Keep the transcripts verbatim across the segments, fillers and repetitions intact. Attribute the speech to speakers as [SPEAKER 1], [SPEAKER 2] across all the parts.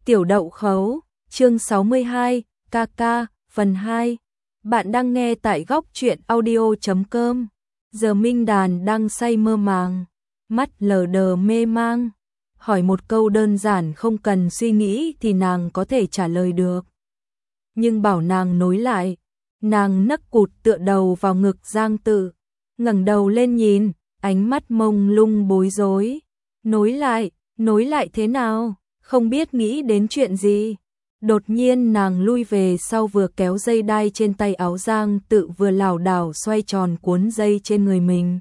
[SPEAKER 1] Tiểu đậu khấu, chương sáu mươi hai, ca ca, phần hai. Bạn đang nghe tại góc truyện audio chấm com. Giờ Minh Đàn đang say mơ màng, mắt lờ đờ mê mang. Hỏi một câu đơn giản không cần suy nghĩ thì nàng có thể trả lời được. Nhưng bảo nàng nối lại, nàng nấc cụt tựa đầu vào ngực Giang Tự, ngẩng đầu lên nhìn, ánh mắt mông lung bối rối. Nối lại, nối lại thế nào? Không biết nghĩ đến chuyện gì. Đột nhiên nàng lui về sau, vừa kéo dây đai trên tay áo Giang Tự, vừa lảo đảo xoay tròn cuốn dây trên người mình.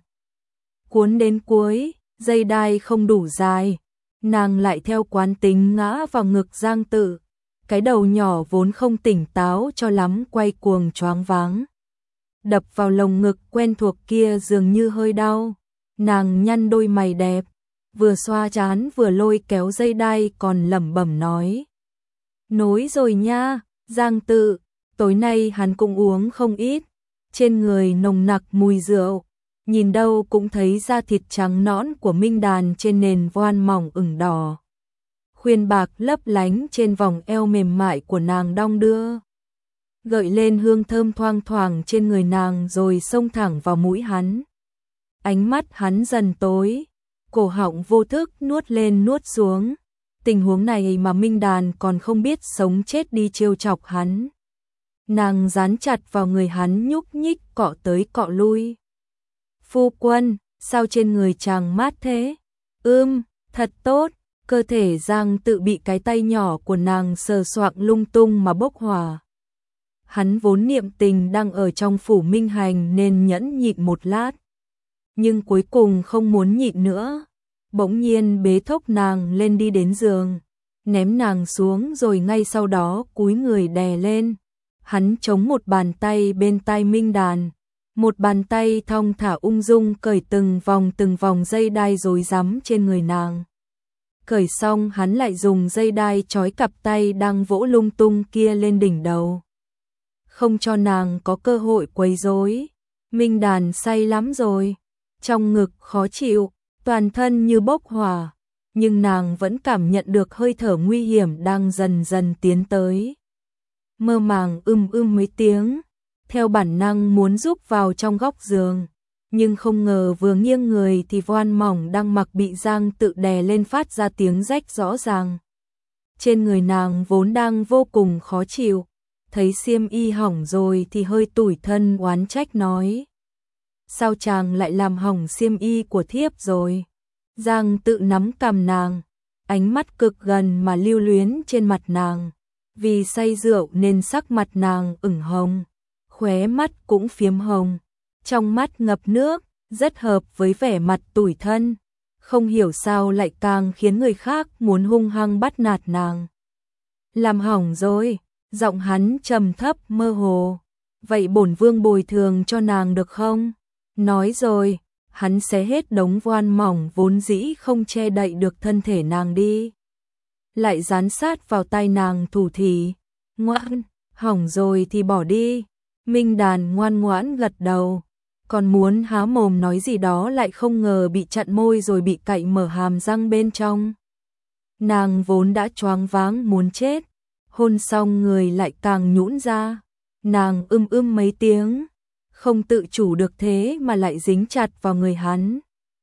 [SPEAKER 1] Cuốn đến cuối, dây đai không đủ dài, nàng lại theo quán tính ngã vào ngực Giang Tự. Cái đầu nhỏ vốn không tỉnh táo cho lắm quay cuồng choáng váng. Đập vào lồng ngực quen thuộc kia dường như hơi đau. Nàng nhăn đôi mày đẹp, vừa xoa trán vừa lôi kéo dây đai còn lẩm bẩm nói. Nối rồi nha, Giang Tự. Tối nay hắn cũng uống không ít, trên người nồng nặc mùi rượu, nhìn đâu cũng thấy da thịt trắng nõn của Minh Đàn trên nền voan mỏng ửng đỏ. Khuyên bạc lấp lánh trên vòng eo mềm mại của nàng đong đưa, gợi lên hương thơm thoang thoảng trên người nàng rồi xông thẳng vào mũi hắn. Ánh mắt hắn dần tối, cổ họng vô thức nuốt lên nuốt xuống. Tình huống này mà Minh Đàn còn không biết sống chết đi trêu chọc hắn. Nàng dán chặt vào người hắn nhúc nhích cọ tới cọ lui. Phu quân, sao trên người chàng mát thế? Ưm, thật tốt. Cơ thể Giang Tự bị cái tay nhỏ của nàng sờ soạng lung tung mà bốc hỏa. Hắn vốn niệm tình đang ở trong phủ Minh Hành nên nhẫn nhịn một lát. Nhưng cuối cùng không muốn nhịn nữa. Bỗng nhiên bế thốc nàng lên đi đến giường, ném nàng xuống rồi ngay sau đó cúi người đè lên. Hắn chống một bàn tay bên tai Minh Đàn, một bàn tay thong thả ung dung cởi từng vòng từng vòng dây đai rối rắm trên người nàng. Cởi xong hắn lại dùng dây đai trói cặp tay đang vỗ lung tung kia lên đỉnh đầu, không cho nàng có cơ hội quấy rối. Minh Đàn say lắm rồi, trong ngực khó chịu, toàn thân như bốc hỏa, nhưng nàng vẫn cảm nhận được hơi thở nguy hiểm đang dần dần tiến tới. Mơ màng ưm ưm mấy tiếng, theo bản năng muốn rúc vào trong góc giường, nhưng không ngờ vừa nghiêng người thì voan mỏng đang mặc bị Giang Tự đè lên phát ra tiếng rách rõ ràng. Trên người nàng vốn đang vô cùng khó chịu, thấy xiêm y hỏng rồi thì hơi tủi thân oán trách nói. Sao chàng lại làm hỏng xiêm y của thiếp rồi? Giang Tự nắm cằm nàng, ánh mắt cực gần mà lưu luyến trên mặt nàng. Vì say rượu nên sắc mặt nàng ửng hồng, khóe mắt cũng phiếm hồng, trong mắt ngập nước, rất hợp với vẻ mặt tủi thân. Không hiểu sao lại càng khiến người khác muốn hung hăng bắt nạt nàng. Làm hỏng rồi, giọng hắn trầm thấp mơ hồ. Vậy bổn vương bồi thường cho nàng được không? Nói rồi, hắn xé hết đống voan mỏng vốn dĩ không che đậy được thân thể nàng đi. Lại dán sát vào tai nàng thủ thỉ. Ngoan, hỏng rồi thì bỏ đi. Minh Đàn ngoan ngoãn gật đầu. Còn muốn há mồm nói gì đó lại không ngờ bị chặn môi rồi bị cạy mở hàm răng bên trong. Nàng vốn đã choáng váng muốn chết. Hôn xong người lại càng nhũn ra. Nàng ưm ưm mấy tiếng, không tự chủ được thế mà lại dính chặt vào người hắn,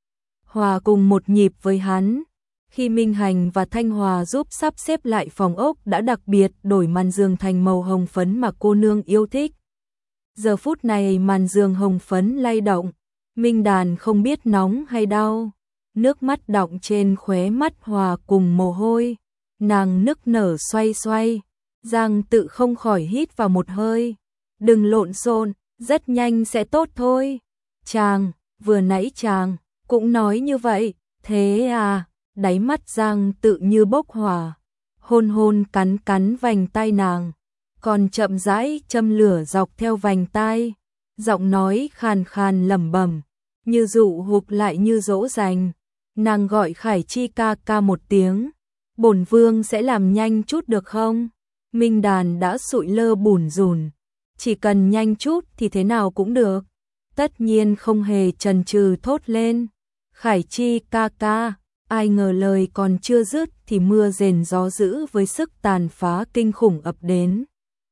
[SPEAKER 1] hòa cùng một nhịp với hắn. Khi Minh Hành và Thanh Hòa giúp sắp xếp lại phòng ốc đã đặc biệt đổi màn giường thành màu hồng phấn mà cô nương yêu thích. Giờ phút này màn giường hồng phấn lay động, Minh Đàn không biết nóng hay đau, nước mắt đọng trên khóe mắt hòa cùng mồ hôi, nàng nức nở xoay xoay. Giang Tự không khỏi hít vào một hơi. Đừng lộn xộn, rất nhanh sẽ tốt thôi. Chàng, vừa nãy chàng cũng nói như vậy, thế à? Đáy mắt Giang Tự như bốc hỏa, hôn hôn cắn cắn vành tai nàng, còn chậm rãi châm lửa dọc theo vành tai, giọng nói khàn khàn lẩm bẩm, như dụ hụp lại như dỗ dành. Nàng gọi Khải Chi ca ca một tiếng, bổn vương sẽ làm nhanh chút được không? Minh Đàn đã sụi lơ bủn rủn, chỉ cần nhanh chút thì thế nào cũng được. Tất nhiên không hề chần chừ thốt lên, Khải Chi ca ca, Ai ngờ lời còn chưa dứt thì mưa rền gió dữ với sức tàn phá kinh khủng ập đến.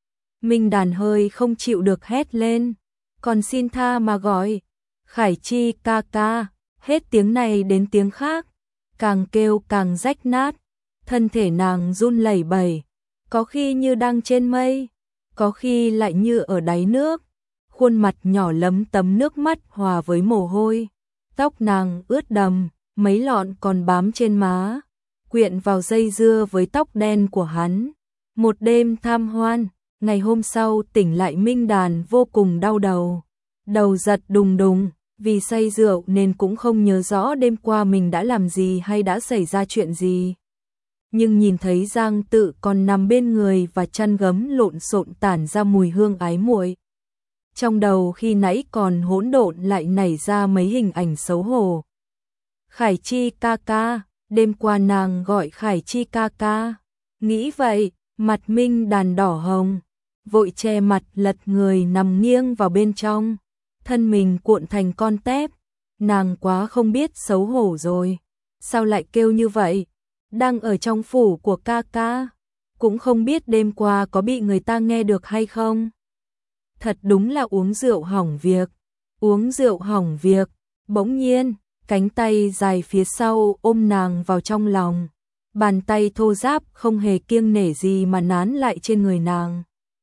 [SPEAKER 1] Minh Đàn hơi không chịu được hét lên, còn xin tha mà gọi, Khải Chi ca ca, hết tiếng này đến tiếng khác, càng kêu càng rách nát, thân thể nàng run lẩy bẩy, có khi như đang trên mây, có khi lại như ở đáy nước, khuôn mặt nhỏ lấm tấm nước mắt hòa với mồ hôi, tóc nàng ướt đầm, mấy lọn còn bám trên má, quyện vào dây dưa với tóc đen của hắn. Một đêm tham hoan, ngày hôm sau tỉnh lại Minh Đàn vô cùng đau đầu, đầu giật đùng đùng, vì say rượu nên cũng không nhớ rõ đêm qua mình đã làm gì hay đã xảy ra chuyện gì. Nhưng nhìn thấy Giang Tự còn nằm bên người và chăn gấm lộn xộn tản ra mùi hương ái muội. Trong đầu khi nãy còn hỗn độn lại nảy ra mấy hình ảnh xấu hổ. Khải Chi ca ca, đêm qua nàng gọi Khải Chi ca ca. Nghĩ vậy, mặt Minh Đàn đỏ hồng, vội che mặt lật người nằm nghiêng vào bên trong, thân mình cuộn thành con tép. Nàng quá không biết xấu hổ rồi, sao lại kêu như vậy? Đang ở trong phủ của ca ca, cũng không biết đêm qua có bị người ta nghe được hay không. Thật đúng là uống rượu hỏng việc, uống rượu hỏng việc. Bỗng nhiên, cánh tay dài phía sau ôm nàng vào trong lòng, bàn tay thô ráp không hề kiêng nể gì mà nán lại trên người nàng.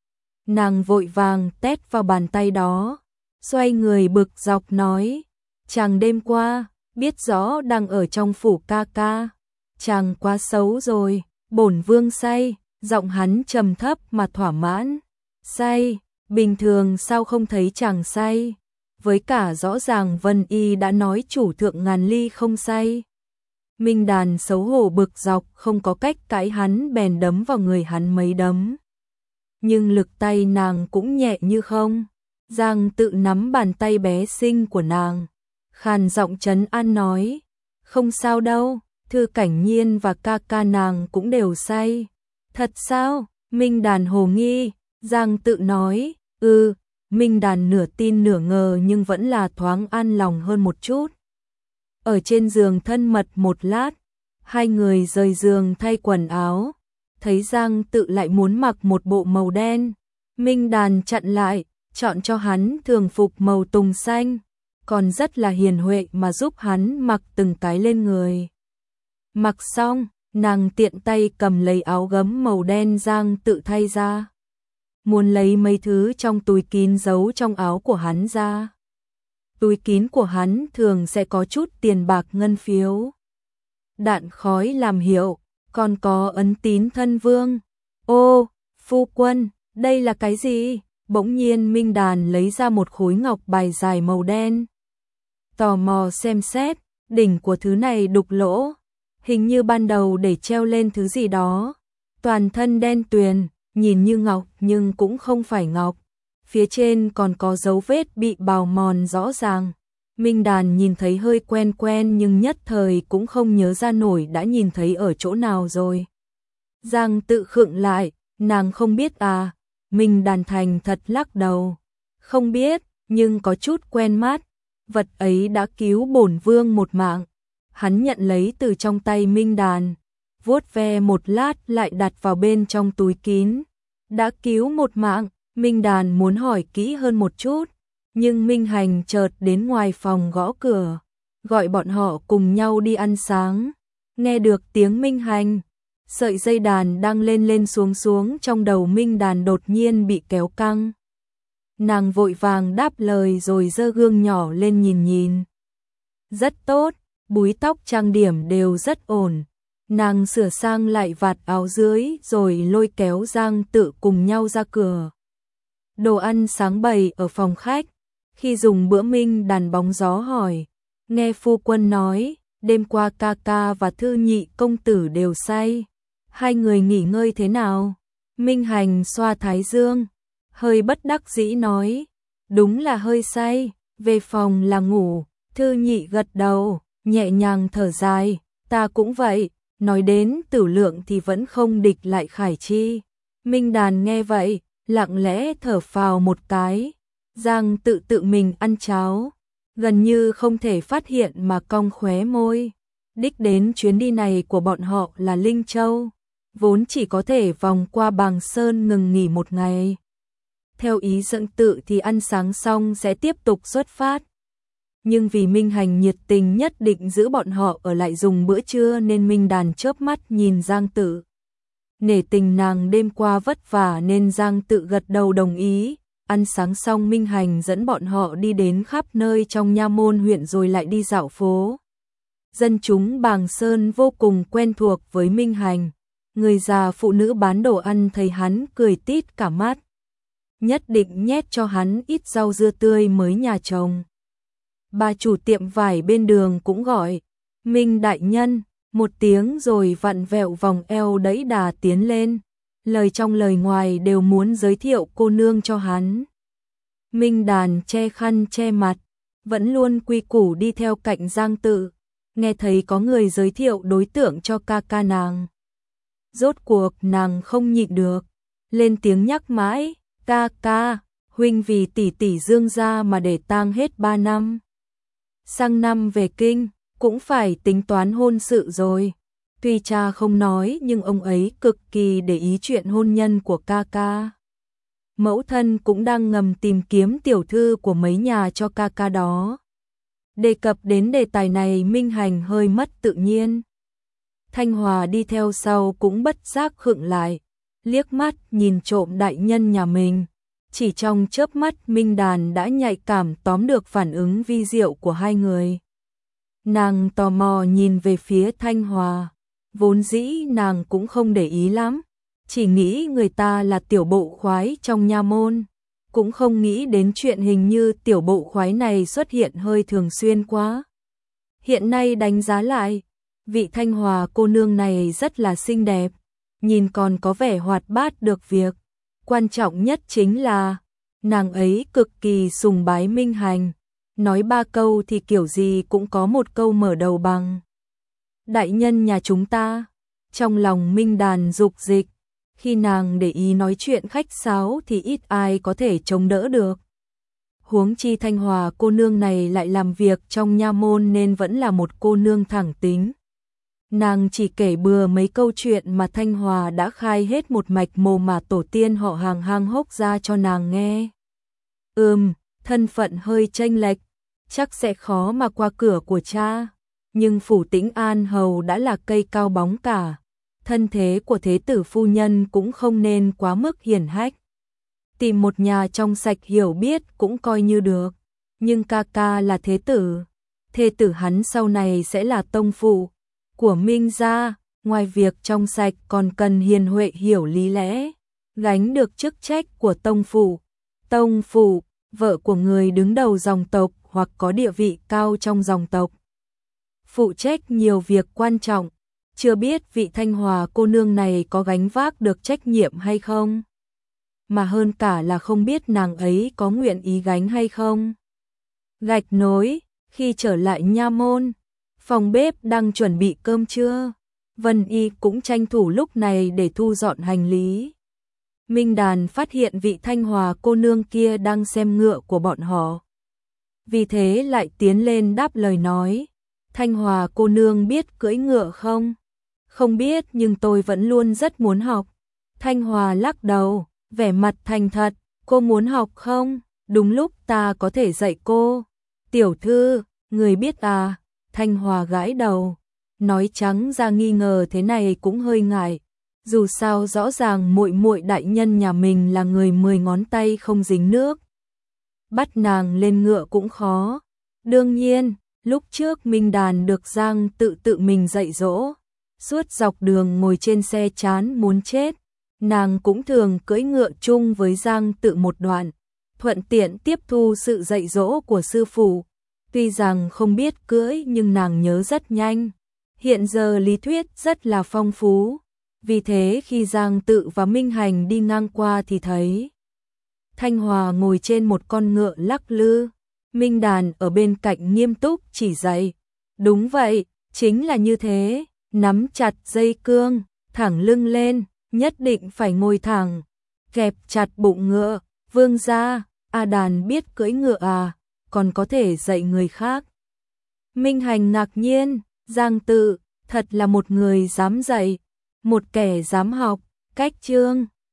[SPEAKER 1] Nàng vội vàng tét vào bàn tay đó, xoay người bực dọc nói, chàng đêm qua, biết rõ đang ở trong phủ ca ca, chàng quá xấu rồi, bổn vương say, giọng hắn trầm thấp mà thỏa mãn. Say, bình thường sao không thấy chàng say, với cả rõ ràng Vân Y đã nói chủ thượng ngàn ly không say. Minh Đàn xấu hổ bực dọc không có cách cãi hắn, bèn đấm vào người hắn mấy đấm. Nhưng lực tay nàng cũng nhẹ như không. Giang Tự nắm bàn tay bé xinh của nàng, khàn giọng trấn an nói, không sao đâu, Thư Cảnh Nhiên và ca ca nàng cũng đều say. Thật sao? Minh Đàn hồ nghi. Giang Tự nói, ừ. Minh Đàn nửa tin nửa ngờ nhưng vẫn là thoáng an lòng hơn một chút. Ở trên giường thân mật một lát, hai người rời giường thay quần áo, thấy Giang Tự lại muốn mặc một bộ màu đen. Minh Đàn chặn lại, chọn cho hắn thường phục màu tùng xanh, còn rất là hiền huệ mà giúp hắn mặc từng cái lên người. Mặc xong, nàng tiện tay cầm lấy áo gấm màu đen Giang Tự thay ra, muốn lấy mấy thứ trong túi kín giấu trong áo của hắn ra. Túi kín của hắn thường sẽ có chút tiền bạc ngân phiếu, đạn khói làm hiệu, còn có ấn tín thân vương. Ô, phu quân, đây là cái gì? Bỗng nhiên Minh Đàn lấy ra một khối ngọc bài dài màu đen. Tò mò xem xét, đỉnh của thứ này đục lỗ, hình như ban đầu để treo lên thứ gì đó. Toàn thân đen tuyền, nhìn như ngọc nhưng cũng không phải ngọc. Phía trên còn có dấu vết bị bào mòn rõ ràng. Minh Đàn nhìn thấy hơi quen quen nhưng nhất thời cũng không nhớ ra nổi đã nhìn thấy ở chỗ nào rồi. Giang Tự khựng lại, nàng không biết à? Minh Đàn thành thật lắc đầu. Không biết, nhưng có chút quen mắt. Vật ấy đã cứu bổn vương một mạng. Hắn nhận lấy từ trong tay Minh Đàn, vuốt ve một lát lại đặt vào bên trong túi kín. Đã cứu một mạng, Minh Đàn muốn hỏi kỹ hơn một chút, nhưng Minh Hành chợt đến ngoài phòng gõ cửa, gọi bọn họ cùng nhau đi ăn sáng. Nghe được tiếng Minh Hành, sợi dây đàn đang lên lên xuống xuống trong đầu Minh Đàn đột nhiên bị kéo căng. Nàng vội vàng đáp lời rồi giơ gương nhỏ lên nhìn nhìn. Rất tốt, búi tóc trang điểm đều rất ổn. Nàng sửa sang lại vạt áo dưới rồi lôi kéo Giang Tự cùng nhau ra cửa. Đồ ăn sáng bày ở phòng khách. Khi dùng bữa Minh Đàn bóng gió hỏi, nghe phu quân nói, đêm qua ca ca và Thư Nhị công tử đều say. Hai người nghỉ ngơi thế nào? Minh Hành xoa thái dương, hơi bất đắc dĩ nói, đúng là hơi say, về phòng là ngủ. Thư Nhị gật đầu, nhẹ nhàng thở dài, ta cũng vậy. Nói đến Tử Lượng thì vẫn không địch lại Khải Chi. Minh Đàn nghe vậy, lặng lẽ thở phào một cái. Giang Tự tự mình ăn cháo, gần như không thể phát hiện mà cong khóe môi. Đích đến chuyến đi này của bọn họ là Linh Châu, vốn chỉ có thể vòng qua Bàng Sơn ngừng nghỉ một ngày. Theo ý Dượng Tự thì ăn sáng xong sẽ tiếp tục xuất phát. Nhưng vì Minh Hành nhiệt tình nhất định giữ bọn họ ở lại dùng bữa trưa nên Minh Đàn chớp mắt nhìn Giang Tự. Nể tình nàng đêm qua vất vả nên Giang Tự gật đầu đồng ý. Ăn sáng xong Minh Hành dẫn bọn họ đi đến khắp nơi trong nha môn huyện rồi lại đi dạo phố. Dân chúng Bàng Sơn vô cùng quen thuộc với Minh Hành. Người già phụ nữ bán đồ ăn thấy hắn cười tít cả mắt. Nhất định nhét cho hắn ít rau dưa tươi mới nhà trồng. Bà chủ tiệm vải bên đường cũng gọi Minh đại nhân một tiếng rồi vặn vẹo vòng eo đẩy đà tiến lên. Lời trong lời ngoài đều muốn giới thiệu cô nương cho hắn. Minh Đàn che khăn che mặt, vẫn luôn quy củ đi theo cạnh Giang Tự. Nghe thấy có người giới thiệu đối tượng cho ca ca nàng. Rốt cuộc nàng không nhịn được, lên tiếng nhắc mãi, ca ca, huynh vì tỷ tỷ Dương gia mà để tang hết ba năm. Sang năm về kinh, cũng phải tính toán hôn sự rồi. Tuy cha không nói nhưng ông ấy cực kỳ để ý chuyện hôn nhân của ca ca. Mẫu thân cũng đang ngầm tìm kiếm tiểu thư của mấy nhà cho ca ca đó. Đề cập đến đề tài này Minh Hành hơi mất tự nhiên. Thanh Hòa đi theo sau cũng bất giác khựng lại, liếc mắt nhìn trộm đại nhân nhà mình. Chỉ trong chớp mắt Minh Đàn đã nhạy cảm tóm được phản ứng vi diệu của hai người. Nàng tò mò nhìn về phía Thanh Hòa. Vốn dĩ nàng cũng không để ý lắm, chỉ nghĩ người ta là tiểu bộ khoái trong nha môn, cũng không nghĩ đến chuyện hình như tiểu bộ khoái này xuất hiện hơi thường xuyên quá. Hiện nay đánh giá lại, vị Thanh Hòa cô nương này rất là xinh đẹp, nhìn còn có vẻ hoạt bát được việc. Quan trọng nhất chính là, nàng ấy cực kỳ sùng bái Minh Hành, nói ba câu thì kiểu gì cũng có một câu mở đầu bằng đại nhân nhà chúng ta. Trong lòng Minh Đàn dục dịch, khi nàng để ý nói chuyện khách sáo thì ít ai có thể chống đỡ được. Huống chi Thanh Hòa cô nương này lại làm việc trong nha môn nên vẫn là một cô nương thẳng tính. Nàng chỉ kể bừa mấy câu chuyện mà Thanh Hòa đã khai hết một mạch mồ mà tổ tiên họ hàng hang hốc ra cho nàng nghe. Ừm, thân phận hơi chênh lệch, chắc sẽ khó mà qua cửa của cha. Nhưng phủ Tĩnh An hầu đã là cây cao bóng cả, thân thế của thế tử phu nhân cũng không nên quá mức hiển hách. Tìm một nhà trong sạch hiểu biết cũng coi như được, nhưng ca ca là thế tử, thê tử hắn sau này sẽ là tông phụ của Minh gia, ngoài việc trong sạch còn cần hiền huệ hiểu lý lẽ, gánh được chức trách của tông phụ. Tông phụ, vợ của người đứng đầu dòng tộc hoặc có địa vị cao trong dòng tộc, phụ trách nhiều việc quan trọng. Chưa biết vị Thanh Hòa cô nương này có gánh vác được trách nhiệm hay không, mà hơn cả là không biết nàng ấy có nguyện ý gánh hay không. Gạch nối, khi trở lại nha môn, phòng bếp đang chuẩn bị cơm trưa, Vân Y cũng tranh thủ lúc này để thu dọn hành lý. Minh Đàn phát hiện vị Thanh Hòa cô nương kia đang xem ngựa của bọn họ, vì thế lại tiến lên đáp lời nói, Thanh Hòa cô nương biết cưỡi ngựa không? Không biết nhưng tôi vẫn luôn rất muốn học. Thanh Hòa lắc đầu, vẻ mặt thành thật, cô muốn học không? Đúng lúc ta có thể dạy cô. Tiểu thư, người biết à? Thanh Hòa gãi đầu, nói trắng ra nghi ngờ thế này cũng hơi ngại. Dù sao rõ ràng muội muội đại nhân nhà mình là người mười ngón tay không dính nước. Bắt nàng lên ngựa cũng khó. Đương nhiên, lúc trước Minh Đàn được Giang Tự tự mình dạy dỗ, suốt dọc đường ngồi trên xe chán muốn chết, nàng cũng thường cưỡi ngựa chung với Giang Tự một đoạn, thuận tiện tiếp thu sự dạy dỗ của sư phụ. Tuy rằng không biết cưỡi nhưng nàng nhớ rất nhanh, hiện giờ lý thuyết rất là phong phú, vì thế khi Giang Tự và Minh Hành đi ngang qua thì thấy Thanh Hòa ngồi trên một con ngựa lắc lư, Minh Đàn ở bên cạnh nghiêm túc chỉ dạy. Đúng vậy, chính là như thế, nắm chặt dây cương, thẳng lưng lên, nhất định phải ngồi thẳng, kẹp chặt bụng ngựa. Vương gia, A Đàn biết cưỡi ngựa à, còn có thể dạy người khác. Minh Hành ngạc nhiên, Giang Tự, thật là một người dám dạy, một kẻ dám học, cách chương.